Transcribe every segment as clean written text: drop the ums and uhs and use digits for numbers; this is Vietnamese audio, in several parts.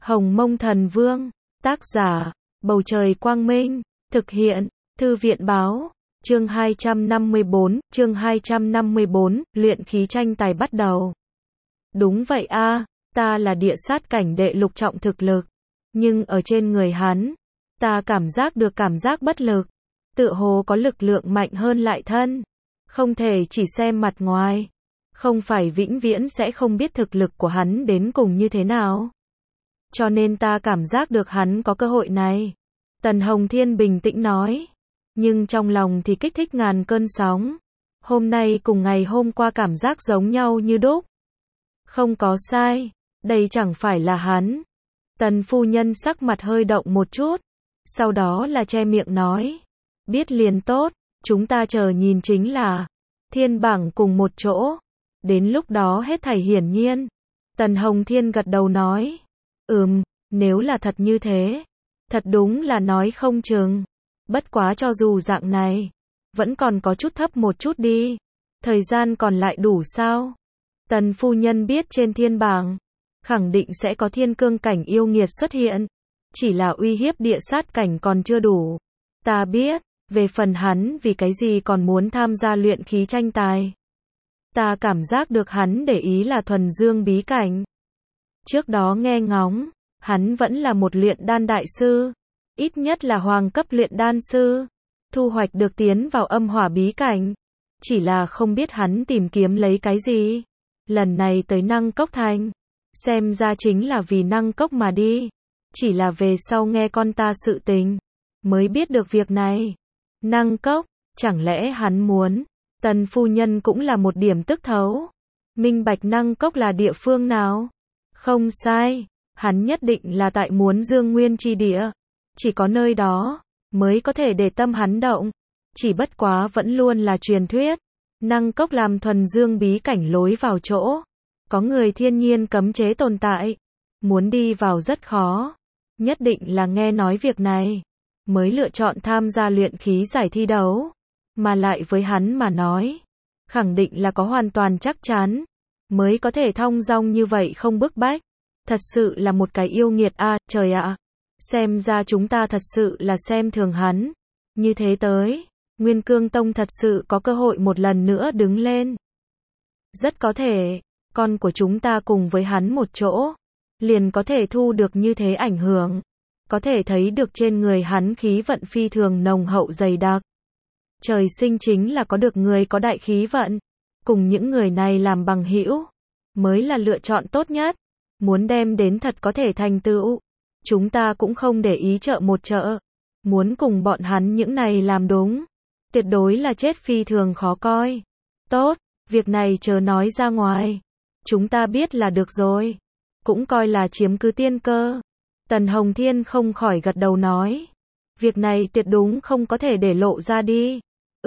Hồng Mông Thần Vương, tác giả, Bầu Trời Quang Minh, thực hiện, Thư viện Báo, chương 254, luyện khí tranh tài bắt đầu. Đúng vậy a, ta là địa sát cảnh đệ lục trọng thực lực, nhưng ở trên người hắn, ta cảm giác được cảm giác bất lực, tựa hồ có lực lượng mạnh hơn lại thân, không thể chỉ xem mặt ngoài, không phải vĩnh viễn sẽ không biết thực lực của hắn đến cùng như thế nào. Cho nên ta cảm giác được hắn có cơ hội này. Tần Hồng Thiên bình tĩnh nói, nhưng trong lòng thì kích thích ngàn cơn sóng. Hôm nay cùng ngày hôm qua cảm giác giống nhau như đúc. Không có sai, đây chẳng phải là hắn. Tần phu nhân sắc mặt hơi động một chút, sau đó là che miệng nói, biết liền tốt, chúng ta chờ nhìn chính là thiên bảng cùng một chỗ, đến lúc đó hết thảy hiển nhiên. Tần Hồng Thiên gật đầu nói, nếu là thật như thế, thật đúng là nói không chừng, bất quá cho dù dạng này, vẫn còn có chút thấp một chút đi, thời gian còn lại đủ sao? Tần phu nhân biết trên thiên bảng, khẳng định sẽ có thiên cương cảnh yêu nghiệt xuất hiện, chỉ là uy hiếp địa sát cảnh còn chưa đủ. Ta biết, về phần hắn vì cái gì còn muốn tham gia luyện khí tranh tài. Ta cảm giác được hắn để ý là thuần dương bí cảnh. Trước đó nghe ngóng, hắn vẫn là một luyện đan đại sư, ít nhất là hoàng cấp luyện đan sư, thu hoạch được tiến vào âm hỏa bí cảnh. Chỉ là không biết hắn tìm kiếm lấy cái gì. Lần này tới Năng Cốc Thành, xem ra chính là vì Năng Cốc mà đi. Chỉ là về sau nghe con ta sự tình, mới biết được việc này. Năng Cốc, chẳng lẽ hắn muốn? Tần phu nhân cũng là một điểm tức thấu. Minh bạch Năng Cốc là địa phương nào? Không sai, hắn nhất định là tại muốn Dương Nguyên chi địa. Chỉ có nơi đó, mới có thể để tâm hắn động. Chỉ bất quá vẫn luôn là truyền thuyết. Năng Cốc làm thuần dương bí cảnh lối vào chỗ. Có người thiên nhiên cấm chế tồn tại. Muốn đi vào rất khó. Nhất định là nghe nói việc này, mới lựa chọn tham gia luyện khí giải thi đấu. Mà lại với hắn mà nói, khẳng định là có hoàn toàn chắc chắn, mới có thể thong dong như vậy không bức bách. Thật sự là một cái yêu nghiệt a, trời ạ. Xem ra chúng ta thật sự là xem thường hắn. Như thế tới, Nguyên Cương Tông thật sự có cơ hội một lần nữa đứng lên. Rất có thể, con của chúng ta cùng với hắn một chỗ, liền có thể thu được như thế ảnh hưởng. Có thể thấy được trên người hắn khí vận phi thường nồng hậu dày đặc. Trời sinh chính là có được người có đại khí vận, cùng những người này làm bằng hữu, mới là lựa chọn tốt nhất. Muốn đem đến thật có thể thành tựu, chúng ta cũng không để ý trợ một trợ. Muốn cùng bọn hắn những này làm đúng, tuyệt đối là chết phi thường khó coi. Tốt, việc này chớ nói ra ngoài, chúng ta biết là được rồi, cũng coi là chiếm cứ tiên cơ. Tần Hồng Thiên không khỏi gật đầu nói, việc này tuyệt đúng không có thể để lộ ra đi.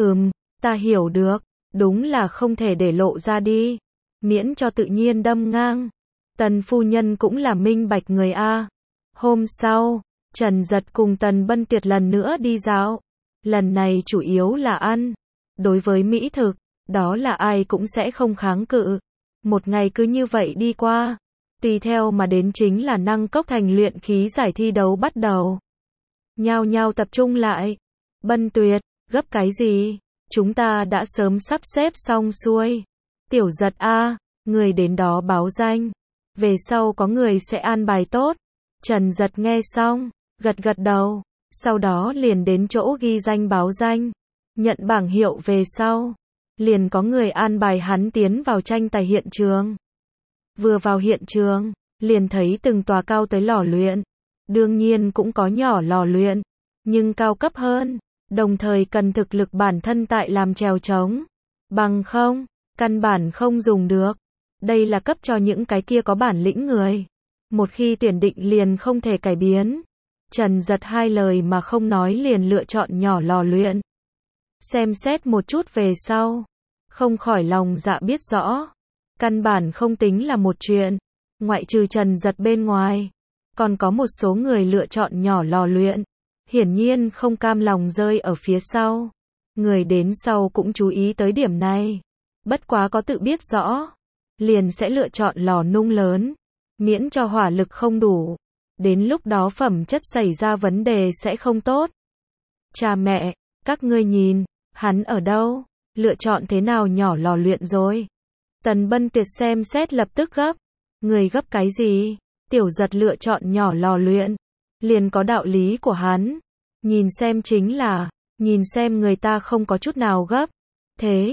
Ta hiểu được, đúng là không thể để lộ ra đi, miễn cho tự nhiên đâm ngang. Tần phu nhân cũng là minh bạch người a. Hôm sau, Trần Giật cùng Tần Bân Tuyệt lần nữa đi dạo. Lần này chủ yếu là ăn. Đối với mỹ thực, đó là ai cũng sẽ không kháng cự. Một ngày cứ như vậy đi qua. Tùy theo mà đến chính là Năng Cốc Thành luyện khí giải thi đấu bắt đầu. Nhao nhao tập trung lại. Bân Tuyệt, gấp cái gì? Chúng ta đã sớm sắp xếp xong xuôi. Tiểu Giật a, người đến đó báo danh. Về sau có người sẽ an bài tốt. Trần Giật nghe xong, gật gật đầu. Sau đó liền đến chỗ ghi danh báo danh. Nhận bảng hiệu về sau, liền có người an bài hắn tiến vào tranh tài hiện trường. Vừa vào hiện trường, liền thấy từng tòa cao tới lò luyện. Đương nhiên cũng có nhỏ lò luyện, nhưng cao cấp hơn. Đồng thời cần thực lực bản thân tại làm chèo trống. Bằng không, căn bản không dùng được. Đây là cấp cho những cái kia có bản lĩnh người. Một khi tuyển định liền không thể cải biến. Trần Giật hai lời mà không nói liền lựa chọn nhỏ lò luyện. Xem xét một chút về sau, không khỏi lòng dạ biết rõ. Căn bản không tính là một chuyện. Ngoại trừ Trần Giật bên ngoài, còn có một số người lựa chọn nhỏ lò luyện. Hiển nhiên không cam lòng rơi ở phía sau. Người đến sau cũng chú ý tới điểm này. Bất quá có tự biết rõ, liền sẽ lựa chọn lò nung lớn, miễn cho hỏa lực không đủ. đến lúc đó phẩm chất xảy ra vấn đề sẽ không tốt. Cha mẹ, các ngươi nhìn, hắn ở đâu? Lựa chọn thế nào nhỏ lò luyện rồi? Tần Bân Tuyệt xem xét lập tức gấp. Người gấp cái gì? Tiểu Giật lựa chọn nhỏ lò luyện. Liền có đạo lý của hắn. Nhìn xem chính là, nhìn xem người ta không có chút nào gấp. Thế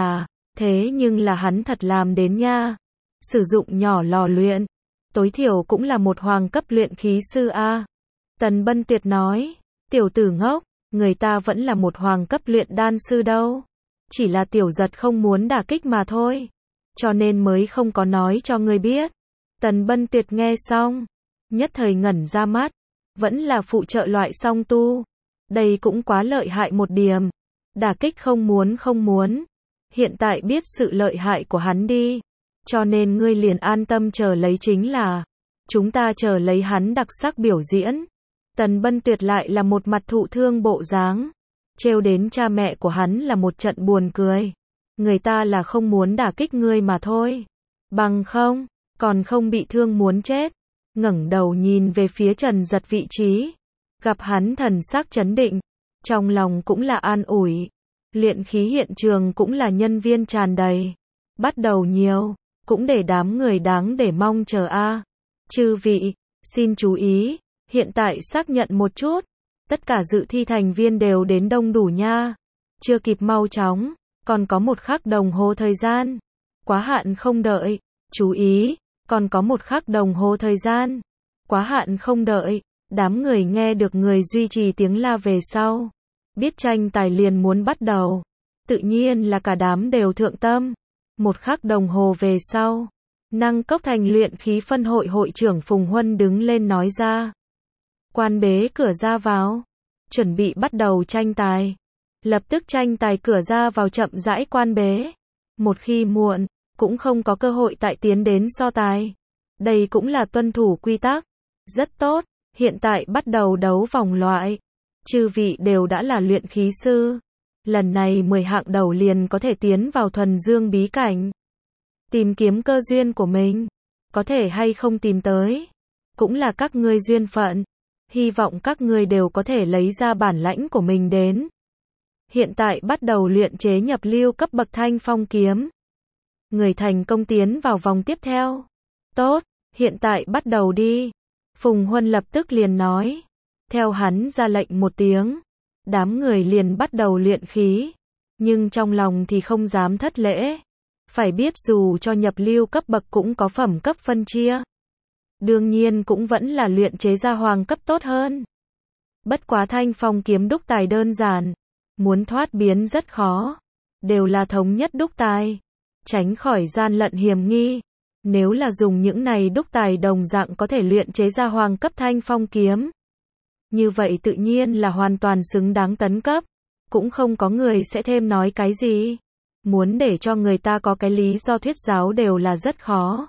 nhưng là hắn thật làm đến nha. Sử dụng nhỏ lò luyện. Tối thiểu cũng là một hoàng cấp luyện khí sư A. Tần Bân Tuyệt nói, tiểu tử ngốc, người ta vẫn là một hoàng cấp luyện đan sư đâu. Chỉ là Tiểu Giật không muốn đả kích mà thôi. Cho nên mới không có nói cho ngươi biết. Tần Bân Tuyệt nghe xong, nhất thời ngẩn ra mắt. Vẫn là phụ trợ loại song tu. Đây cũng quá lợi hại một điểm. Đả kích không muốn. Hiện tại biết sự lợi hại của hắn đi. Cho nên ngươi liền an tâm chờ lấy chính là. Chúng ta chờ lấy hắn đặc sắc biểu diễn. Tần Bân Tuyệt lại là một mặt thụ thương bộ dáng. Trêu đến cha mẹ của hắn là một trận buồn cười. Người ta là không muốn đả kích ngươi mà thôi. Bằng không, còn không bị thương muốn chết. Ngẩng đầu nhìn về phía Trần Giật vị trí. Gặp hắn thần sắc chấn định. Trong lòng cũng là an ủi. Luyện khí hiện trường cũng là nhân viên tràn đầy. Bắt đầu nhiều, cũng để đám người đáng để mong chờ a. Chư vị, xin chú ý, hiện tại xác nhận một chút. Tất cả dự thi thành viên đều đến đông đủ nha. Chưa kịp mau chóng, còn có 1 khắc đồng hồ thời gian. Quá hạn không đợi, chú ý, còn có 1 khắc đồng hồ thời gian. Quá hạn không đợi, đám người nghe được người duy trì tiếng la về sau. Biết tranh tài liền muốn bắt đầu. Tự nhiên là cả đám đều thượng tâm. 1 khắc đồng hồ về sau. Năng Cốc Thành luyện khí phân hội hội trưởng Phùng Huân đứng lên nói ra. Quan bế cửa ra vào. Chuẩn bị bắt đầu tranh tài. Lập tức tranh tài cửa ra vào chậm rãi quan bế. Một khi muộn, cũng không có cơ hội tại tiến đến so tài. Đây cũng là tuân thủ quy tắc. Rất tốt, hiện tại bắt đầu đấu vòng loại. Chư vị đều đã là luyện khí sư. Lần này 10 hạng đầu liền có thể tiến vào thuần dương bí cảnh. Tìm kiếm cơ duyên của mình. Có thể hay không tìm tới. Cũng là các ngươi duyên phận. Hy vọng các ngươi đều có thể lấy ra bản lãnh của mình đến. Hiện tại bắt đầu luyện chế nhập lưu cấp bậc Thanh Phong kiếm. Người thành công tiến vào vòng tiếp theo. Tốt, hiện tại bắt đầu đi. Phùng Huân lập tức liền nói. Theo hắn ra lệnh một tiếng. Đám người liền bắt đầu luyện khí. Nhưng trong lòng thì không dám thất lễ. Phải biết dù cho nhập lưu cấp bậc cũng có phẩm cấp phân chia. Đương nhiên cũng vẫn là luyện chế ra hoàng cấp tốt hơn. Bất quá Thanh Phong kiếm đúc tài đơn giản. Muốn thoát biến rất khó. Đều là thống nhất đúc tài. Tránh khỏi gian lận hiểm nghi. Nếu là dùng những này đúc tài đồng dạng có thể luyện chế ra hoàng cấp Thanh Phong kiếm. Như vậy tự nhiên là hoàn toàn xứng đáng tấn cấp. Cũng không có người sẽ thêm nói cái gì. Muốn để cho người ta có cái lý do thuyết giáo đều là rất khó.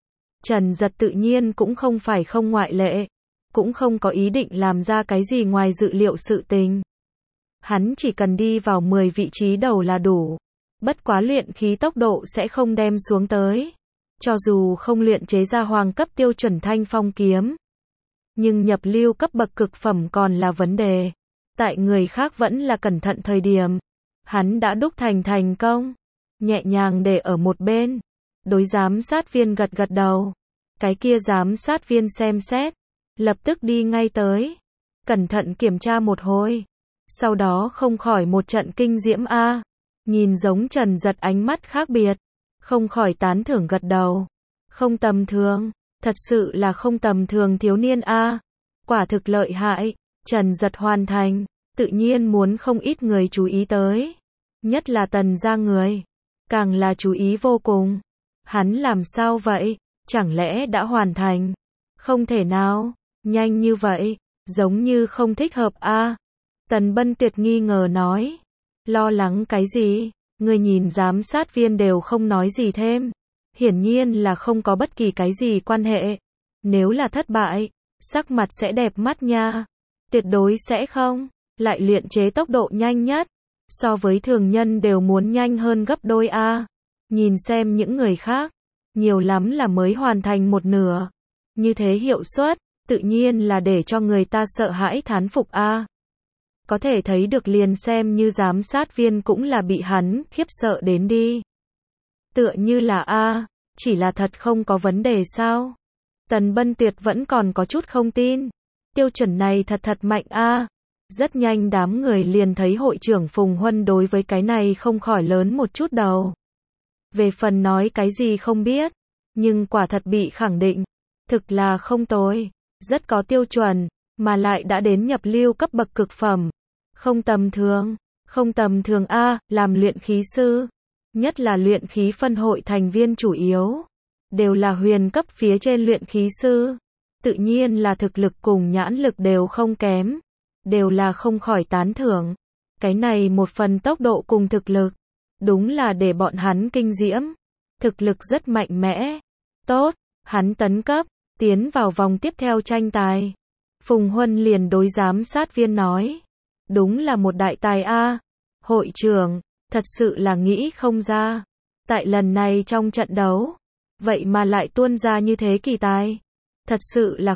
Trần Giật tự nhiên cũng không phải không ngoại lệ. Cũng không có ý định làm ra cái gì ngoài dự liệu sự tình. Hắn chỉ cần đi vào 10 vị trí đầu là đủ. Bất quá luyện khí tốc độ sẽ không đem xuống tới. Cho dù không luyện chế ra hoàng cấp tiêu chuẩn Thanh Phong kiếm. Nhưng nhập lưu cấp bậc cực phẩm còn là vấn đề. Tại người khác vẫn là cẩn thận thời điểm. Hắn đã đúc thành công. Nhẹ nhàng để ở một bên. Đối giám sát viên gật gật đầu. Cái kia giám sát viên xem xét. Lập tức đi ngay tới. Cẩn thận kiểm tra một hồi. Sau đó không khỏi một trận kinh diễm a. Nhìn giống Trần Giật ánh mắt khác biệt. Không khỏi tán thưởng gật đầu. Không tầm thường. Thật sự là không tầm thường thiếu niên a. Quả thực lợi hại. Trần Giật hoàn thành. Tự nhiên muốn không ít người chú ý tới. Nhất là Tần gia người. Càng là chú ý vô cùng. Hắn làm sao vậy? Chẳng lẽ đã hoàn thành? Không thể nào. Nhanh như vậy. Giống như không thích hợp a. Tần Bân Tuyệt nghi ngờ nói. Lo lắng cái gì? Người nhìn giám sát viên đều không nói gì thêm. Hiển nhiên là không có bất kỳ cái gì quan hệ. Nếu là thất bại, sắc mặt sẽ đẹp mắt nha. Tuyệt đối sẽ không. Lại luyện chế tốc độ nhanh nhất. So với thường nhân đều muốn nhanh hơn gấp đôi a. Nhìn xem những người khác. Nhiều lắm là mới hoàn thành một nửa. Như thế hiệu suất. tự nhiên là để cho người ta sợ hãi thán phục a. Có thể thấy được liền xem như giám sát viên cũng là bị hắn khiếp sợ đến đi. Tựa như là a, chỉ là thật không có vấn đề sao? Tần Bân Tuyệt vẫn còn có chút không tin. Tiêu chuẩn này thật mạnh a. Rất nhanh đám người liền thấy hội trưởng Phùng Huân đối với cái này không khỏi lớn một chút đầu. Về phần nói cái gì không biết, nhưng quả thật bị khẳng định, thực là không tồi, rất có tiêu chuẩn, mà lại đã đến nhập lưu cấp bậc cực phẩm. Không tầm thường a, làm luyện khí sư, nhất là luyện khí phân hội thành viên chủ yếu, đều là huyền cấp phía trên luyện khí sư, tự nhiên là thực lực cùng nhãn lực đều không kém, đều là không khỏi tán thưởng. Cái này một phần tốc độ cùng thực lực, đúng là để bọn hắn kinh diễm, thực lực rất mạnh mẽ. Tốt, hắn tấn cấp, tiến vào vòng tiếp theo tranh tài. Phùng Huân liền đối giám sát viên nói, đúng là một đại tài a, hội trưởng, thật sự là nghĩ không ra. Tại lần này trong trận đấu, vậy mà lại tuôn ra như thế kỳ tài. Thật sự là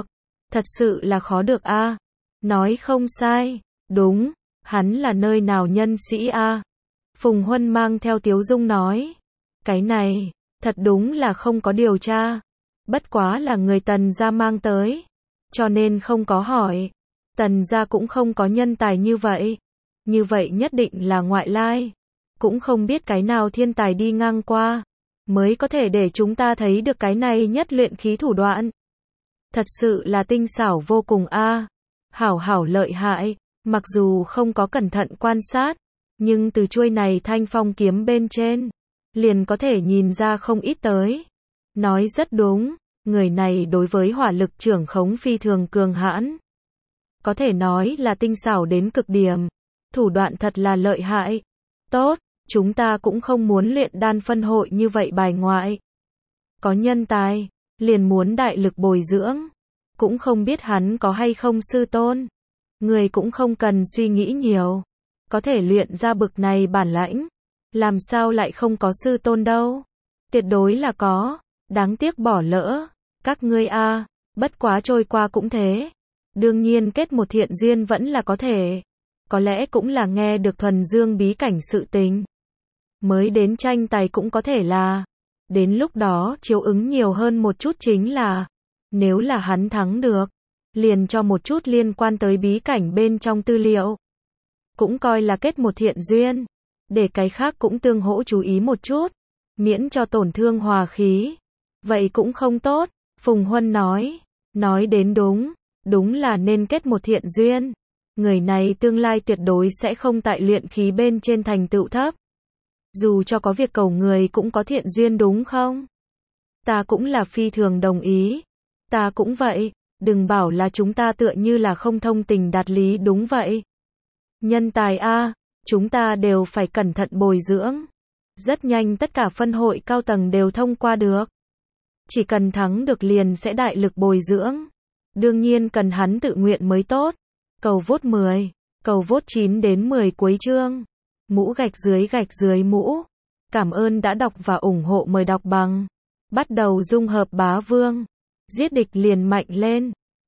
khó được a. Nói không sai, đúng, hắn là nơi nào nhân sĩ a. Phùng Huân mang theo tiếu dung nói, cái này, thật đúng là không có điều tra. Bất quá là người Tần gia mang tới, cho nên không có hỏi. Tần gia cũng không có nhân tài như vậy. Như vậy nhất định là ngoại lai. Cũng không biết cái nào thiên tài đi ngang qua, mới có thể để chúng ta thấy được cái này nhất luyện khí thủ đoạn. Thật sự là tinh xảo vô cùng a. Hảo lợi hại, mặc dù không có cẩn thận quan sát, nhưng từ chuôi này thanh phong kiếm bên trên, liền có thể nhìn ra không ít tới. Nói rất đúng, người này đối với hỏa lực trưởng khống phi thường cường hãn. Có thể nói là tinh xảo đến cực điểm, thủ đoạn thật là lợi hại. Tốt, chúng ta cũng không muốn luyện đan phân hội như vậy bài ngoại. Có nhân tài, liền muốn đại lực bồi dưỡng. Cũng không biết hắn có hay không sư tôn. Người cũng không cần suy nghĩ nhiều. Có thể luyện ra bực này bản lãnh. Làm sao lại không có sư tôn đâu. Tuyệt đối là có. Đáng tiếc bỏ lỡ. Các ngươi a, bất quá trôi qua cũng thế. Đương nhiên kết một thiện duyên vẫn là có thể. Có lẽ cũng là nghe được thuần dương bí cảnh sự tình. Mới đến tranh tài cũng có thể là. Đến lúc đó chiếu ứng nhiều hơn một chút chính là. Nếu là hắn thắng được, liền cho một chút liên quan tới bí cảnh bên trong tư liệu. Cũng coi là kết một thiện duyên. Để cái khác cũng tương hỗ chú ý một chút. Miễn cho tổn thương hòa khí. Vậy cũng không tốt, Phùng Huân nói. Nói đến đúng. Đúng là nên kết một thiện duyên. Người này tương lai tuyệt đối sẽ không tại luyện khí bên trên thành tựu thấp. Dù cho có việc cầu người cũng có thiện duyên đúng không? Ta cũng là phi thường đồng ý. Ta cũng vậy, đừng bảo là chúng ta tựa như là không thông tình đạt lý đúng vậy. Nhân tài a, chúng ta đều phải cẩn thận bồi dưỡng. Rất nhanh tất cả phân hội cao tầng đều thông qua được. Chỉ cần thắng được liền sẽ đại lực bồi dưỡng. Đương nhiên cần hắn tự nguyện mới tốt. Cầu vote 10, cầu vote 9 đến 10 cuối chương. Mũ gạch dưới mũ. Cảm ơn đã đọc và ủng hộ, mời đọc bằng. Bắt đầu dung hợp bá vương. Giết địch liền mạnh lên.